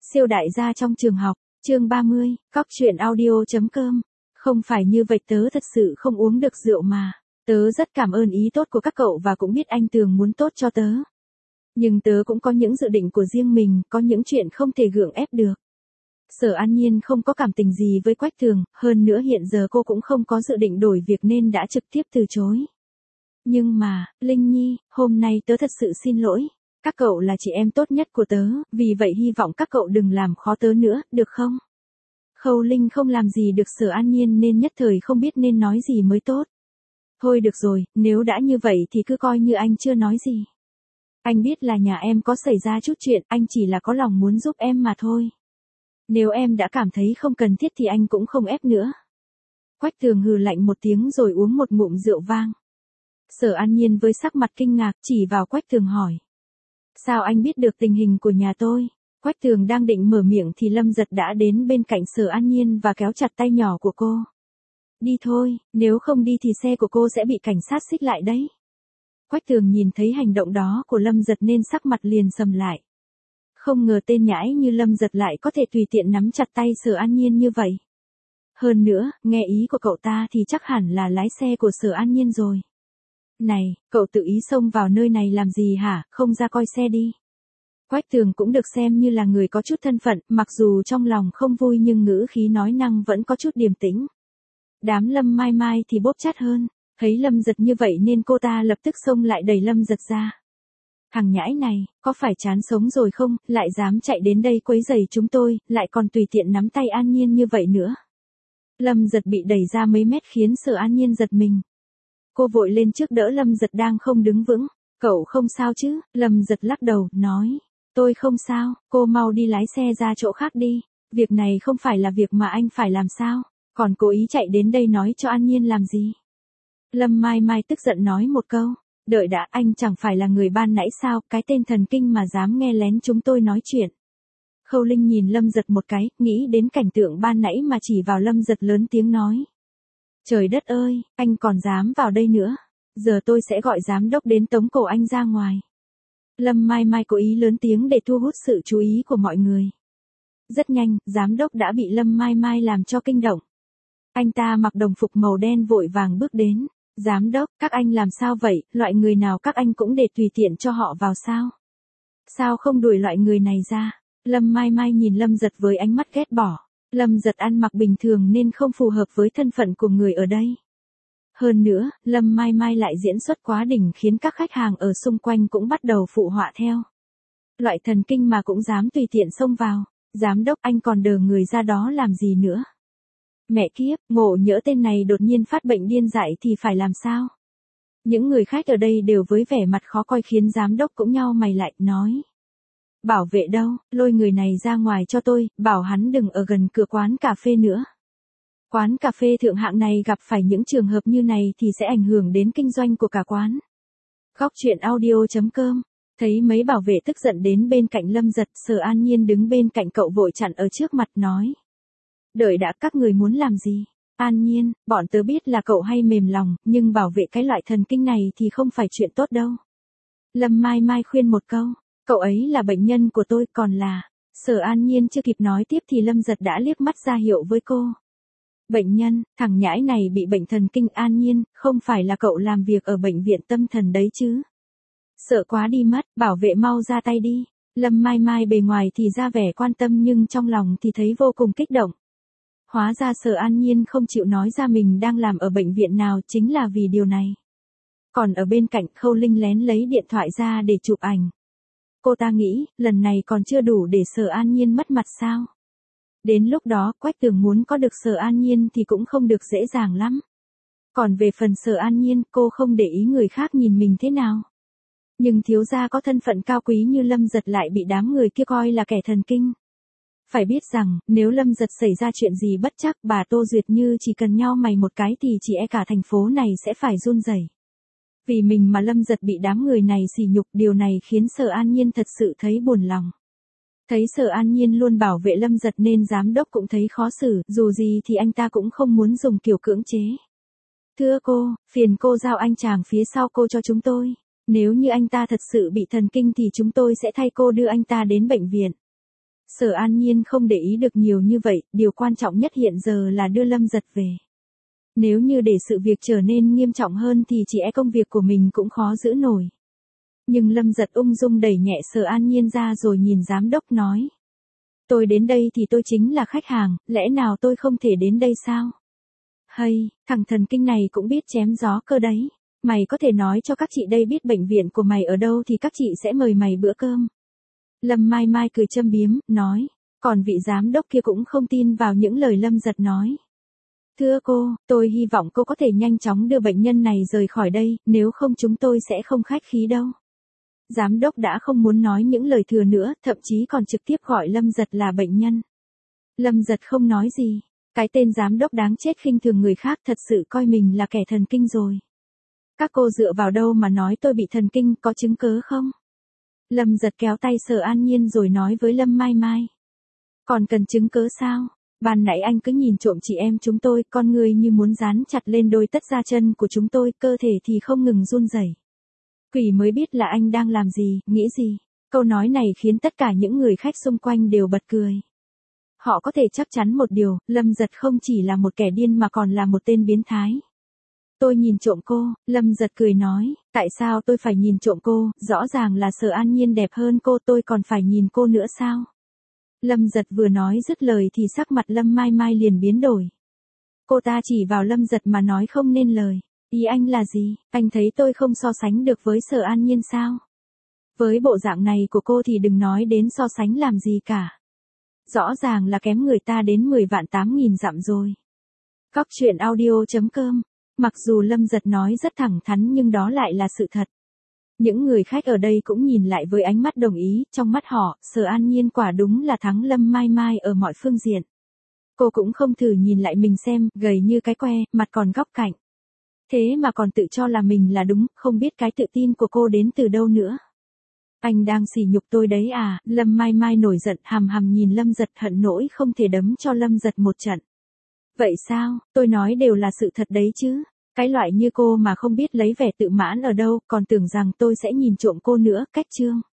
Siêu đại gia trong trường học, chương 30, Cóc truyện audio.com. Không phải như vậy, tớ thật sự không uống được rượu mà. Tớ rất cảm ơn ý tốt của các cậu và cũng biết anh Tường muốn tốt cho tớ. Nhưng tớ cũng có những dự định của riêng mình, có những chuyện không thể gượng ép được. Sở An Nhiên không có cảm tình gì với Quách Tường, hơn nữa hiện giờ cô cũng không có dự định đổi việc nên đã trực tiếp từ chối. Nhưng mà, Linh Nhi, hôm nay tớ thật sự xin lỗi. Các cậu là chị em tốt nhất của tớ, vì vậy hy vọng các cậu đừng làm khó tớ nữa, được không? Khâu Linh không làm gì được Sở An Nhiên nên nhất thời không biết nên nói gì mới tốt. Thôi được rồi, nếu đã như vậy thì cứ coi như anh chưa nói gì. Anh biết là nhà em có xảy ra chút chuyện, anh chỉ là có lòng muốn giúp em mà thôi. Nếu em đã cảm thấy không cần thiết thì anh cũng không ép nữa. Quách Tường hừ lạnh một tiếng rồi uống một ngụm rượu vang. Sở An Nhiên với sắc mặt kinh ngạc chỉ vào Quách Tường hỏi. Sao anh biết được tình hình của nhà tôi? Quách Tường đang định mở miệng thì Lâm Giật đã đến bên cạnh Sở An Nhiên và kéo chặt tay nhỏ của cô. Đi thôi, nếu không đi thì xe của cô sẽ bị cảnh sát xích lại đấy. Quách Tường nhìn thấy hành động đó của Lâm Giật nên sắc mặt liền sầm lại. Không ngờ tên nhãi như Lâm Giật lại có thể tùy tiện nắm chặt tay Sở An Nhiên như vậy. Hơn nữa, nghe ý của cậu ta thì chắc hẳn là lái xe của Sở An Nhiên rồi. Này, cậu tự ý xông vào nơi này làm gì hả, không ra coi xe đi. Quách Tường cũng được xem như là người có chút thân phận, mặc dù trong lòng không vui nhưng ngữ khí nói năng vẫn có chút điềm tĩnh. Đám Lâm Mai Mai thì bốp chát hơn, thấy Lâm Giật như vậy nên cô ta lập tức xông lại đẩy Lâm Giật ra. Thằng nhãi này, có phải chán sống rồi không, lại dám chạy đến đây quấy rầy chúng tôi, lại còn tùy tiện nắm tay An Nhiên như vậy nữa. Lâm Giật bị đẩy ra mấy mét khiến Sở An Nhiên giật mình. Cô vội lên trước đỡ Lâm Giật đang không đứng vững. Cậu không sao chứ? Lâm Giật lắc đầu, nói. Tôi không sao, cô mau đi lái xe ra chỗ khác đi. Việc này không phải là việc mà anh phải làm sao. Còn cố ý chạy đến đây nói cho An Nhiên làm gì? Lâm Mai Mai tức giận nói một câu. Đợi đã, anh chẳng phải là người ban nãy sao, cái tên thần kinh mà dám nghe lén chúng tôi nói chuyện. Khâu Linh nhìn Lâm Giật một cái, nghĩ đến cảnh tượng ban nãy mà chỉ vào Lâm Giật lớn tiếng nói. Trời đất ơi, anh còn dám vào đây nữa. Giờ tôi sẽ gọi giám đốc đến tống cổ anh ra ngoài. Lâm Mai Mai cố ý lớn tiếng để thu hút sự chú ý của mọi người. Rất nhanh, giám đốc đã bị Lâm Mai Mai làm cho kinh động. Anh ta mặc đồng phục màu đen vội vàng bước đến. Giám đốc, các anh làm sao vậy, loại người nào các anh cũng để tùy tiện cho họ vào sao? Sao không đuổi loại người này ra? Lâm Mai Mai nhìn Lâm Giật với ánh mắt ghét bỏ. Lâm Giật ăn mặc bình thường nên không phù hợp với thân phận của người ở đây. Hơn nữa, Lâm Mai Mai lại diễn xuất quá đỉnh khiến các khách hàng ở xung quanh cũng bắt đầu phụ họa theo. Loại thần kinh mà cũng dám tùy tiện xông vào. Giám đốc, anh còn đờ người ra đó làm gì nữa? Mẹ kiếp, ngộ nhỡ tên này đột nhiên phát bệnh điên dại thì phải làm sao? Những người khách ở đây đều với vẻ mặt khó coi khiến giám đốc cũng nhau mày lại, nói. Bảo vệ đâu, lôi người này ra ngoài cho tôi, bảo hắn đừng ở gần cửa quán cà phê nữa. Quán cà phê thượng hạng này gặp phải những trường hợp như này thì sẽ ảnh hưởng đến kinh doanh của cả quán. Cóc truyện audio.com. Thấy mấy bảo vệ tức giận đến bên cạnh Lâm Giật, Sở An Nhiên đứng bên cạnh cậu vội chặn ở trước mặt nói. Đợi đã, các người muốn làm gì? An Nhiên, bọn tớ biết là cậu hay mềm lòng, nhưng bảo vệ cái loại thần kinh này thì không phải chuyện tốt đâu. Lâm Mai Mai khuyên một câu, cậu ấy là bệnh nhân của tôi còn là... Sở An Nhiên chưa kịp nói tiếp thì Lâm Giật đã liếc mắt ra hiệu với cô. Bệnh nhân, thằng nhãi này bị bệnh thần kinh. An Nhiên, không phải là cậu làm việc ở bệnh viện tâm thần đấy chứ? Sợ quá đi mất, bảo vệ mau ra tay đi. Lâm Mai Mai bề ngoài thì ra vẻ quan tâm nhưng trong lòng thì thấy vô cùng kích động. Hóa ra Sở An Nhiên không chịu nói ra mình đang làm ở bệnh viện nào chính là vì điều này. Còn ở bên cạnh, Khâu Linh lén lấy điện thoại ra để chụp ảnh. Cô ta nghĩ, lần này còn chưa đủ để Sở An Nhiên mất mặt sao? Đến lúc đó, Quách Tường muốn có được Sở An Nhiên thì cũng không được dễ dàng lắm. Còn về phần Sở An Nhiên, cô không để ý người khác nhìn mình thế nào. Nhưng thiếu gia có thân phận cao quý như Lâm Giật lại bị đám người kia coi là kẻ thần kinh. Phải biết rằng, nếu Lâm Giật xảy ra chuyện gì bất trắc, bà Tô Duyệt Như chỉ cần nhao mày một cái thì chỉ e cả thành phố này sẽ phải run rẩy. Vì mình mà Lâm Giật bị đám người này sỉ nhục, điều này khiến Sở An Nhiên thật sự thấy buồn lòng. Thấy Sở An Nhiên luôn bảo vệ Lâm Giật nên giám đốc cũng thấy khó xử, dù gì thì anh ta cũng không muốn dùng kiểu cưỡng chế. Thưa cô, phiền cô giao anh chàng phía sau cô cho chúng tôi. Nếu như anh ta thật sự bị thần kinh thì chúng tôi sẽ thay cô đưa anh ta đến bệnh viện. Sở An Nhiên không để ý được nhiều như vậy, điều quan trọng nhất hiện giờ là đưa Lâm Giật về. Nếu như để sự việc trở nên nghiêm trọng hơn thì chỉ e công việc của mình cũng khó giữ nổi. Nhưng Lâm Giật ung dung đẩy nhẹ Sở An Nhiên ra rồi nhìn giám đốc nói. Tôi đến đây thì tôi chính là khách hàng, lẽ nào tôi không thể đến đây sao? Hay, thằng thần kinh này cũng biết chém gió cơ đấy. Mày có thể nói cho các chị đây biết bệnh viện của mày ở đâu thì các chị sẽ mời mày bữa cơm. Lâm Mai Mai cười châm biếm, nói. Còn vị giám đốc kia cũng không tin vào những lời Lâm Giật nói. Thưa cô, tôi hy vọng cô có thể nhanh chóng đưa bệnh nhân này rời khỏi đây, nếu không chúng tôi sẽ không khách khí đâu. Giám đốc đã không muốn nói những lời thừa nữa, thậm chí còn trực tiếp gọi Lâm Giật là bệnh nhân. Lâm Giật không nói gì. Cái tên giám đốc đáng chết khinh thường người khác thật sự coi mình là kẻ thần kinh rồi. Các cô dựa vào đâu mà nói tôi bị thần kinh, có chứng cớ không? Lâm Giật kéo tay Sở An Nhiên rồi nói với Lâm Mai Mai. Còn cần chứng cớ sao? Ban nãy anh cứ nhìn trộm chị em chúng tôi, con người như muốn dán chặt lên đôi tất da chân của chúng tôi, cơ thể thì không ngừng run rẩy. Quỷ mới biết là anh đang làm gì, nghĩ gì. Câu nói này khiến tất cả những người khách xung quanh đều bật cười. Họ có thể chắc chắn một điều, Lâm Giật không chỉ là một kẻ điên mà còn là một tên biến thái. Tôi nhìn trộm cô, Lâm Giật cười nói, tại sao tôi phải nhìn trộm cô, rõ ràng là Sở An Nhiên đẹp hơn cô, tôi còn phải nhìn cô nữa sao? Lâm Giật vừa nói dứt lời thì sắc mặt Lâm Mai Mai liền biến đổi. Cô ta chỉ vào Lâm Giật mà nói không nên lời. Ý anh là gì, anh thấy tôi không so sánh được với Sở An Nhiên sao? Với bộ dạng này của cô thì đừng nói đến so sánh làm gì cả. Rõ ràng là kém người ta đến 10.000.000 dặm rồi. Cóc truyện audio.com. Mặc dù Lâm Giật nói rất thẳng thắn nhưng đó lại là sự thật. Những người khách ở đây cũng nhìn lại với ánh mắt đồng ý, trong mắt họ, Sở An Nhiên quả đúng là thắng Lâm Mai Mai ở mọi phương diện. Cô cũng không thử nhìn lại mình xem, gầy như cái que, mặt còn góc cạnh. Thế mà còn tự cho là mình là đúng, không biết cái tự tin của cô đến từ đâu nữa. Anh đang sỉ nhục tôi đấy à, Lâm Mai Mai nổi giận hằm hằm nhìn Lâm Giật hận nỗi không thể đấm cho Lâm Giật một trận. Vậy sao, tôi nói đều là sự thật đấy chứ, cái loại như cô mà không biết lấy vẻ tự mãn ở đâu, còn tưởng rằng tôi sẽ nhìn trộm cô nữa, cách chương.